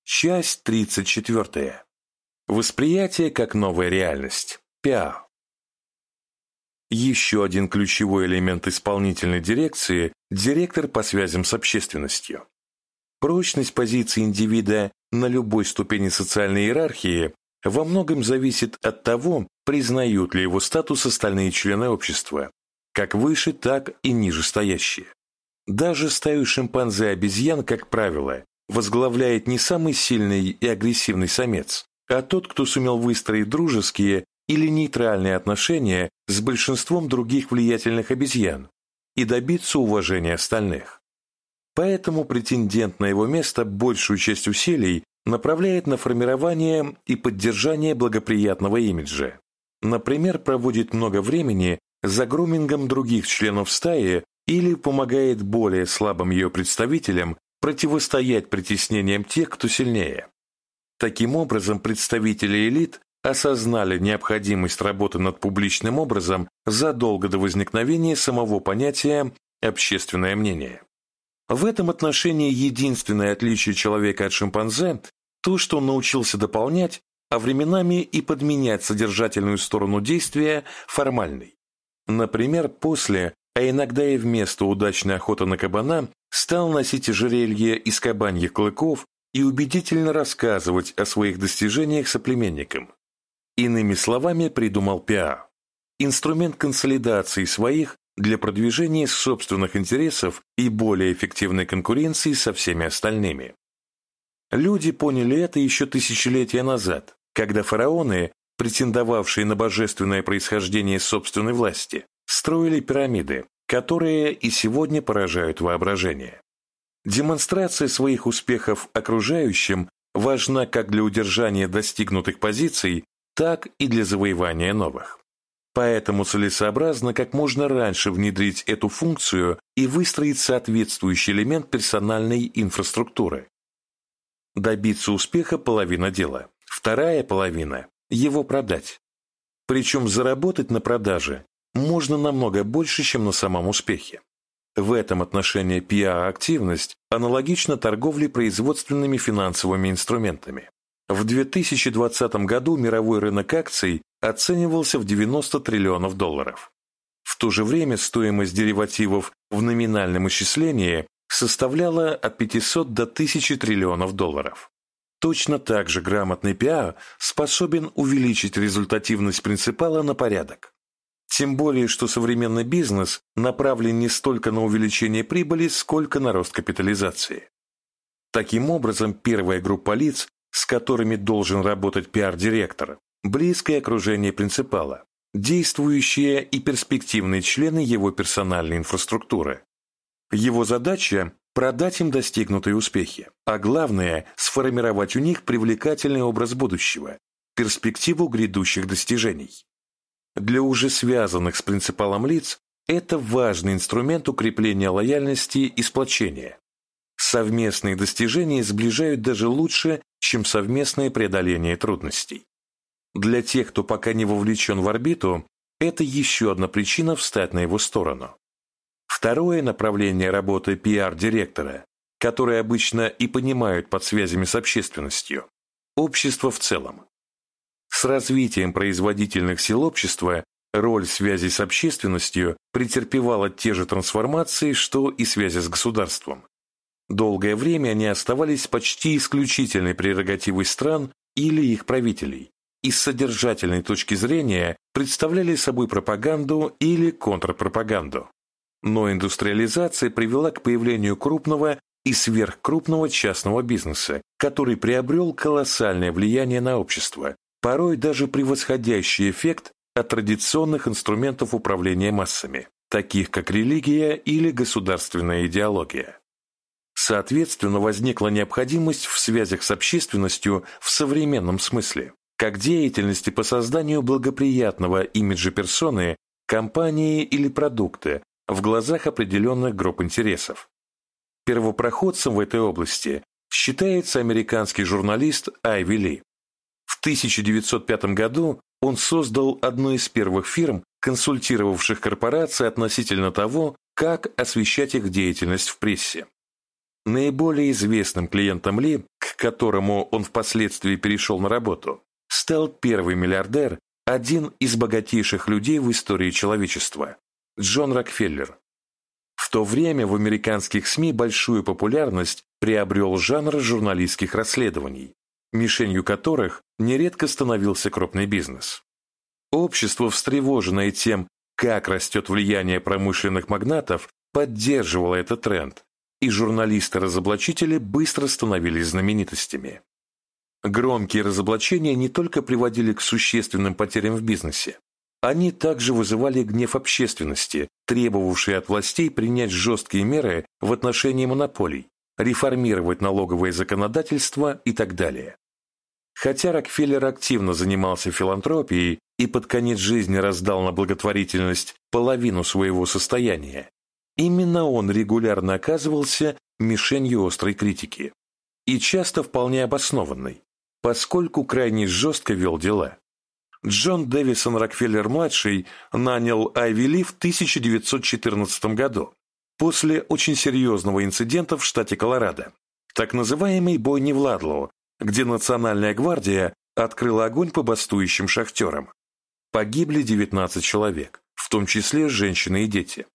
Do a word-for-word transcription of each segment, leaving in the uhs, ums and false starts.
Часть тридцать четыре. Восприятие как новая реальность. пиар. Еще один ключевой элемент исполнительной дирекции – директор по связям с общественностью. Прочность позиции индивида на любой ступени социальной иерархии во многом зависит от того, признают ли его статус остальные члены общества, как выше, так и ниже стоящие. Даже стаю шимпанзе-обезьян, как правило, возглавляет не самый сильный и агрессивный самец, а тот, кто сумел выстроить дружеские или нейтральные отношения с большинством других влиятельных обезьян и добиться уважения остальных. Поэтому претендент на его место большую часть усилий направляет на формирование и поддержание благоприятного имиджа. Например, проводит много времени за грумингом других членов стаи или помогает более слабым ее представителям противостоять притеснениям тех, кто сильнее. Таким образом, представители элит осознали необходимость работы над публичным образом задолго до возникновения самого понятия «общественное мнение». В этом отношении единственное отличие человека от шимпанзе – то, что он научился дополнять, а временами и подменять содержательную сторону действия формальной. Например, после, а иногда и вместо удачной охоты на кабана, стал носить ожерелье из кабаньих клыков и убедительно рассказывать о своих достижениях соплеменникам. Иными словами, придумал пиар – инструмент консолидации своих для продвижения собственных интересов и более эффективной конкуренции со всеми остальными. Люди поняли это еще тысячелетия назад, когда фараоны, претендовавшие на божественное происхождение собственной власти, строили пирамиды, которые и сегодня поражают воображение. Демонстрация своих успехов окружающим важна как для удержания достигнутых позиций, так и для завоевания новых. Поэтому целесообразно как можно раньше внедрить эту функцию и выстроить соответствующий элемент персональной инфраструктуры. Добиться успеха – половина дела. Вторая половина – его продать. Причем заработать на продаже можно намного больше, чем на самом успехе. В этом отношении пиар-активность аналогична торговле производственными финансовыми инструментами. В две тысячи двадцатом году мировой рынок акций оценивался в девяносто триллионов долларов. В то же время стоимость деривативов в номинальном исчислении составляла от пятисот до тысячи триллионов долларов. Точно так же грамотный пиар способен увеличить результативность принципала на порядок. Тем более, что современный бизнес направлен не столько на увеличение прибыли, сколько на рост капитализации. Таким образом, первая группа лиц, с которыми должен работать пиар-директор, близкое окружение принципала, действующие и перспективные члены его персональной инфраструктуры. Его задача – продать им достигнутые успехи, а главное – сформировать у них привлекательный образ будущего, перспективу грядущих достижений. Для уже связанных с принципалом лиц это важный инструмент укрепления лояльности и сплочения. Совместные достижения сближают даже лучше, чем совместное преодоление трудностей. Для тех, кто пока не вовлечен в орбиту, это еще одна причина встать на его сторону. Второе направление работы пиар-директора, которое обычно и понимают под связями с общественностью – общество в целом. С развитием производительных сил общества роль связи с общественностью претерпевала те же трансформации, что и связи с государством. Долгое время они оставались почти исключительной прерогативой стран или их правителей, и с содержательной точки зрения представляли собой пропаганду или контрпропаганду. Но индустриализация привела к появлению крупного и сверхкрупного частного бизнеса, который приобрел колоссальное влияние на общество, порой даже превосходящий эффект от традиционных инструментов управления массами, таких как религия или государственная идеология. Соответственно, возникла необходимость в связях с общественностью в современном смысле, как деятельности по созданию благоприятного имиджа персоны, компании или продукта в глазах определенных групп интересов. Первопроходцем в этой области считается американский журналист Айви Ли. В тысяча девятьсот пятом году он создал одну из первых фирм, консультировавших корпорации относительно того, как освещать их деятельность в прессе. Наиболее известным клиентом Ли, к которому он впоследствии перешел на работу, стал первый миллиардер, один из богатейших людей в истории человечества – Джон Рокфеллер. В то время в американских СМИ большую популярность приобрел жанр журналистских расследований, мишенью которых нередко становился крупный бизнес. Общество, встревоженное тем, как растет влияние промышленных магнатов, поддерживало этот тренд, и журналисты-разоблачители быстро становились знаменитостями. Громкие разоблачения не только приводили к существенным потерям в бизнесе, они также вызывали гнев общественности, требовавшей от властей принять жесткие меры в отношении монополий, реформировать налоговое законодательство и так далее. Хотя Рокфеллер активно занимался филантропией и под конец жизни раздал на благотворительность половину своего состояния, именно он регулярно оказывался мишенью острой критики. И часто вполне обоснованной, поскольку крайне жестко вел дела. Джон Дэвисон Рокфеллер-младший нанял Айви Ли в тысяча девятьсот четырнадцатом году после очень серьезного инцидента в штате Колорадо, так называемой бойни в Ладлоу, где Национальная гвардия открыла огонь по бастующим шахтерам. Погибли девятнадцать человек, в том числе женщины и дети.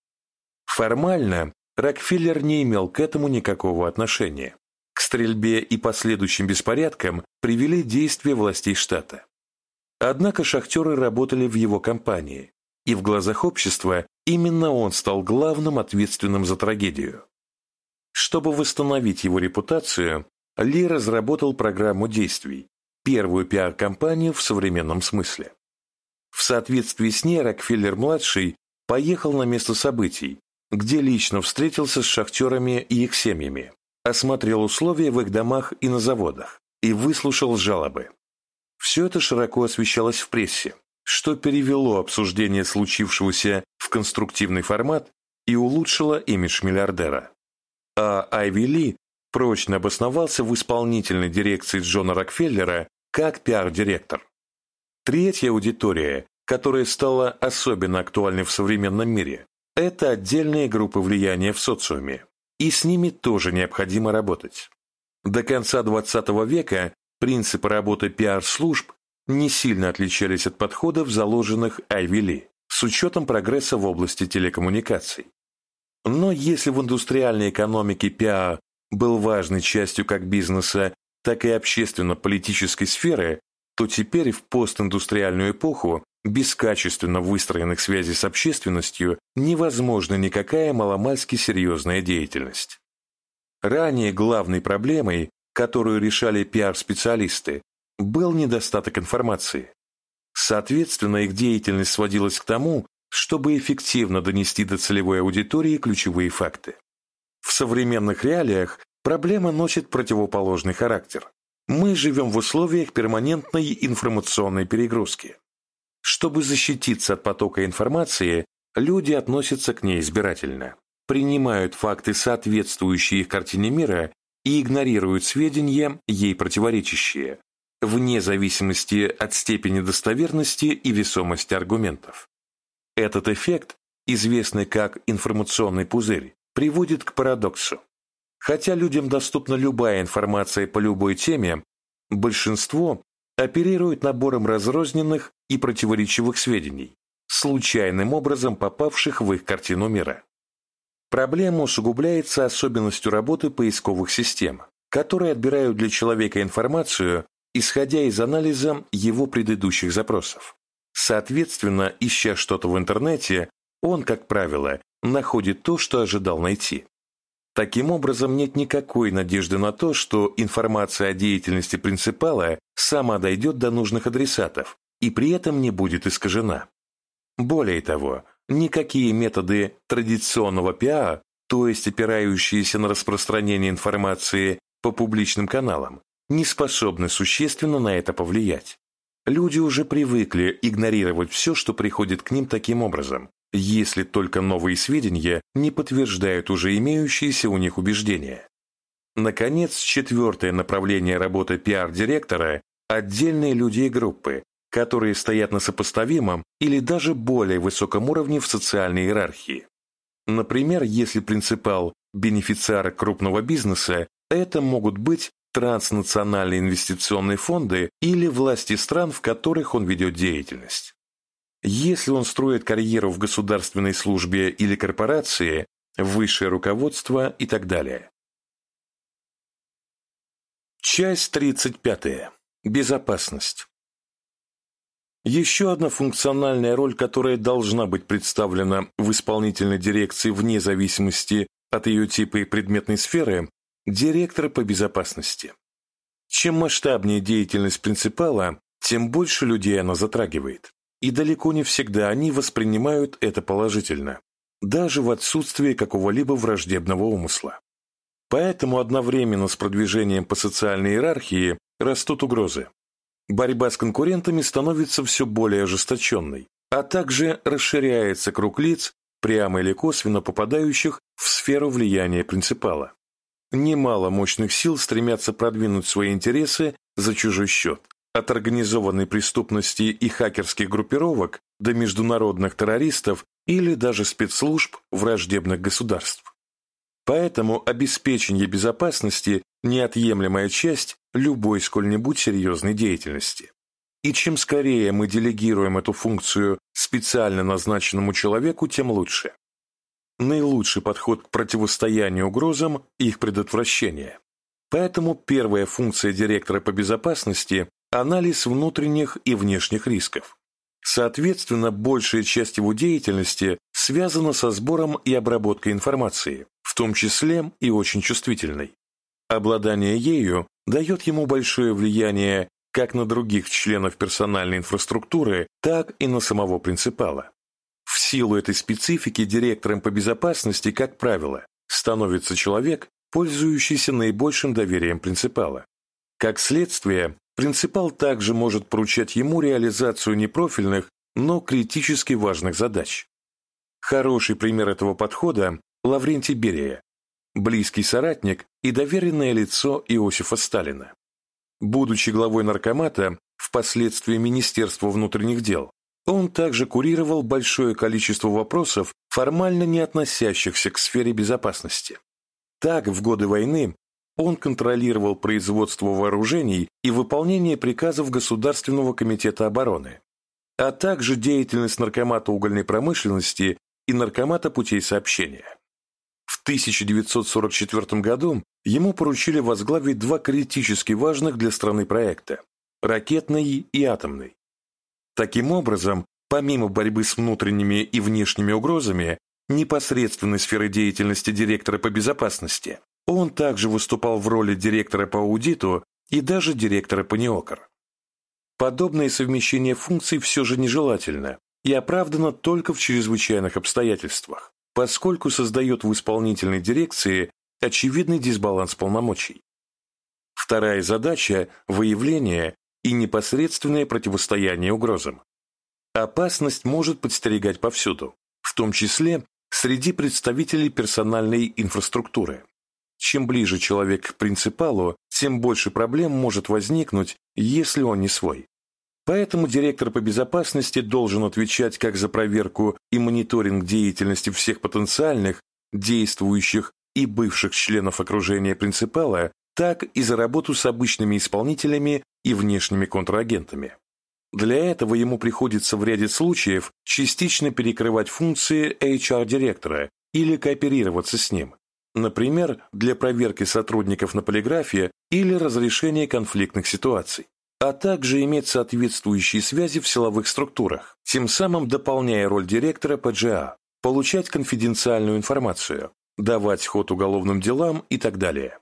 Формально Рокфеллер не имел к этому никакого отношения. К стрельбе и последующим беспорядкам привели действия властей штата. Однако шахтеры работали в его компании, и в глазах общества именно он стал главным ответственным за трагедию. Чтобы восстановить его репутацию, Ли разработал программу действий, первую пиар-кампанию в современном смысле. В соответствии с ней Рокфеллер-младший поехал на место событий, где лично встретился с шахтерами и их семьями, осмотрел условия в их домах и на заводах и выслушал жалобы. Все это широко освещалось в прессе, что перевело обсуждение случившегося в конструктивный формат и улучшило имидж миллиардера. А Айви Ли прочно обосновался в исполнительной дирекции Джона Рокфеллера как пиар-директор. Третья аудитория, которая стала особенно актуальной в современном мире, это отдельные группы влияния в социуме, и с ними тоже необходимо работать. До конца двадцатого века принципы работы пиар-служб не сильно отличались от подходов, заложенных Айви Ли, с учетом прогресса в области телекоммуникаций. Но если в индустриальной экономике пиар был важной частью как бизнеса, так и общественно-политической сферы, то теперь в постиндустриальную эпоху без качественно выстроенных связей с общественностью невозможна никакая маломальски серьезная деятельность. Ранее главной проблемой, которую решали пиар-специалисты, был недостаток информации. Соответственно, их деятельность сводилась к тому, чтобы эффективно донести до целевой аудитории ключевые факты. В современных реалиях проблема носит противоположный характер. Мы живем в условиях перманентной информационной перегрузки. Чтобы защититься от потока информации, люди относятся к ней избирательно, принимают факты, соответствующие их картине мира, и игнорируют сведения, ей противоречащие, вне зависимости от степени достоверности и весомости аргументов. Этот эффект, известный как информационный пузырь, приводит к парадоксу. Хотя людям доступна любая информация по любой теме, большинство оперирует набором разрозненных и противоречивых сведений, случайным образом попавших в их картину мира. Проблема усугубляется особенностью работы поисковых систем, которые отбирают для человека информацию, исходя из анализа его предыдущих запросов. Соответственно, ища что-то в интернете, он, как правило, находит то, что ожидал найти. Таким образом, нет никакой надежды на то, что информация о деятельности принципала сама дойдет до нужных адресатов и при этом не будет искажена. Более того, никакие методы традиционного пиара, то есть опирающиеся на распространение информации по публичным каналам, не способны существенно на это повлиять. Люди уже привыкли игнорировать все, что приходит к ним таким образом, если только новые сведения не подтверждают уже имеющиеся у них убеждения. Наконец, четвертое направление работы пиар-директора – отдельные люди и группы, которые стоят на сопоставимом или даже более высоком уровне в социальной иерархии. Например, если принципал – бенефициар крупного бизнеса, это могут быть транснациональные инвестиционные фонды или власти стран, в которых он ведет деятельность. Если он строит карьеру в государственной службе или корпорации, высшее руководство и так далее. Часть тридцать пятая. Безопасность. Еще одна функциональная роль, которая должна быть представлена в исполнительной дирекции вне зависимости от ее типа и предметной сферы – директор по безопасности. Чем масштабнее деятельность принципала, тем больше людей она затрагивает. И далеко не всегда они воспринимают это положительно, даже в отсутствии какого-либо враждебного умысла. Поэтому одновременно с продвижением по социальной иерархии растут угрозы. Борьба с конкурентами становится все более ожесточенной, а также расширяется круг лиц, прямо или косвенно попадающих в сферу влияния принципала. Немало мощных сил стремятся продвинуть свои интересы за чужой счет, от организованной преступности и хакерских группировок до международных террористов или даже спецслужб враждебных государств. Поэтому обеспечение безопасности – неотъемлемая часть любой сколь-нибудь серьезной деятельности. И чем скорее мы делегируем эту функцию специально назначенному человеку, тем лучше. Наилучший подход к противостоянию угрозам – их предотвращение. Поэтому первая функция директора по безопасности – анализ внутренних и внешних рисков. Соответственно, большая часть его деятельности связана со сбором и обработкой информации, в том числе и очень чувствительной. Обладание ею дает ему большое влияние как на других членов персональной инфраструктуры, так и на самого принципала. В силу этой специфики директором по безопасности, как правило, становится человек, пользующийся наибольшим доверием принципала. Как следствие, принципал также может поручать ему реализацию непрофильных, но критически важных задач. Хороший пример этого подхода – Лаврентий Берия, близкий соратник и доверенное лицо Иосифа Сталина. Будучи главой наркомата, впоследствии Министерства внутренних дел, он также курировал большое количество вопросов, формально не относящихся к сфере безопасности. Так, в годы войны он контролировал производство вооружений и выполнение приказов Государственного комитета обороны, а также деятельность наркомата угольной промышленности и наркомата путей сообщения. В тысяча девятьсот сорок четвёртом году ему поручили возглавить два критически важных для страны проекта – ракетный и атомный. Таким образом, помимо борьбы с внутренними и внешними угрозами, непосредственной сферы деятельности директора по безопасности, он также выступал в роли директора по аудиту и даже директора по НИОКР. Подобное совмещение функций все же нежелательно и оправдано только в чрезвычайных обстоятельствах, поскольку создает в исполнительной дирекции очевидный дисбаланс полномочий. Вторая задача – выявление и непосредственное противостояние угрозам. Опасность может подстерегать повсюду, в том числе среди представителей персональной инфраструктуры. Чем ближе человек к принципалу, тем больше проблем может возникнуть, если он не свой. Поэтому директор по безопасности должен отвечать как за проверку и мониторинг деятельности всех потенциальных, действующих и бывших членов окружения принципала, так и за работу с обычными исполнителями и внешними контрагентами. Для этого ему приходится в ряде случаев частично перекрывать функции эйч ар-директора или кооперироваться с ним, например, для проверки сотрудников на полиграфе или разрешения конфликтных ситуаций, а также иметь соответствующие связи в силовых структурах, тем самым дополняя роль директора по джи эй, получать конфиденциальную информацию, давать ход уголовным делам и так далее.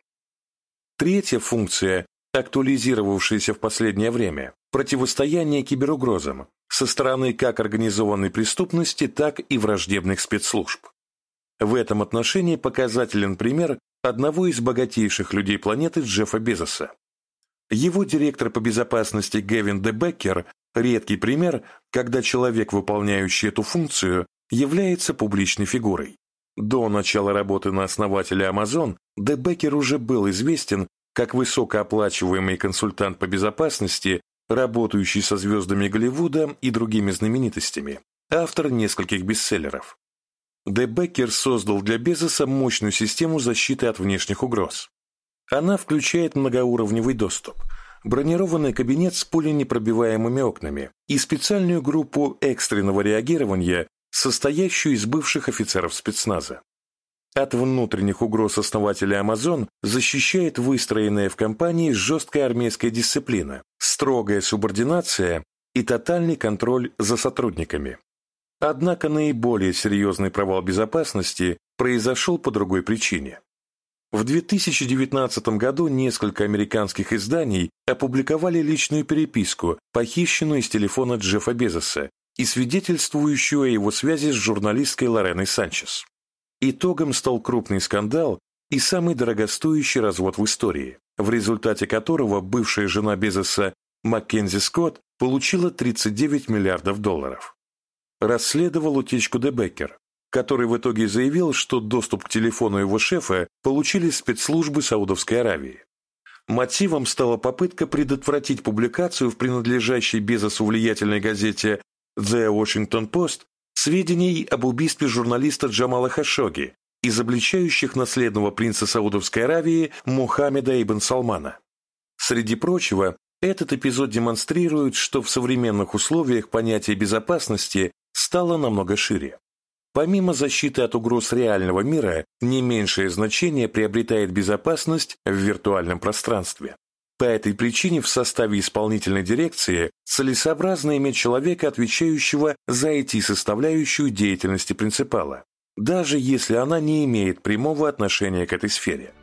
Третья функция, актуализировавшаяся в последнее время – противостояние киберугрозам со стороны как организованной преступности, так и враждебных спецслужб. В этом отношении показателен пример одного из богатейших людей планеты Джеффа Безоса. Его директор по безопасности Гэвин Де Беккер – редкий пример, когда человек, выполняющий эту функцию, является публичной фигурой. До начала работы на основателя Amazon Де Беккер уже был известен как высокооплачиваемый консультант по безопасности, работающий со звездами Голливуда и другими знаменитостями, автор нескольких бестселлеров. Де Беккер создал для Безоса мощную систему защиты от внешних угроз. Она включает многоуровневый доступ, бронированный кабинет с пуленепробиваемыми окнами и специальную группу экстренного реагирования, состоящую из бывших офицеров спецназа. От внутренних угроз основателя Amazon защищает выстроенная в компании жесткая армейская дисциплина, строгая субординация и тотальный контроль за сотрудниками. Однако наиболее серьезный провал безопасности произошел по другой причине. В две тысячи девятнадцатом году несколько американских изданий опубликовали личную переписку, похищенную из телефона Джеффа Безоса и свидетельствующую о его связи с журналисткой Лореной Санчес. Итогом стал крупный скандал и самый дорогостоящий развод в истории, в результате которого бывшая жена Безоса Маккензи Скотт получила тридцать девять миллиардов долларов. Расследовал утечку Де Беккер, который в итоге заявил, что доступ к телефону его шефа получили спецслужбы Саудовской Аравии. Мотивом стала попытка предотвратить публикацию в принадлежащей Безосу влиятельной газете The Washington Post сведений об убийстве журналиста Джамала Хашогги, изобличающих наследного принца Саудовской Аравии Мухаммеда ибн Салмана. Среди прочего, этот эпизод демонстрирует, что в современных условиях понятие безопасности стало намного шире. Помимо защиты от угроз реального мира, не меньшее значение приобретает безопасность в виртуальном пространстве. По этой причине в составе исполнительной дирекции целесообразно иметь человека, отвечающего за ай ти-составляющую деятельности принципала, даже если она не имеет прямого отношения к этой сфере.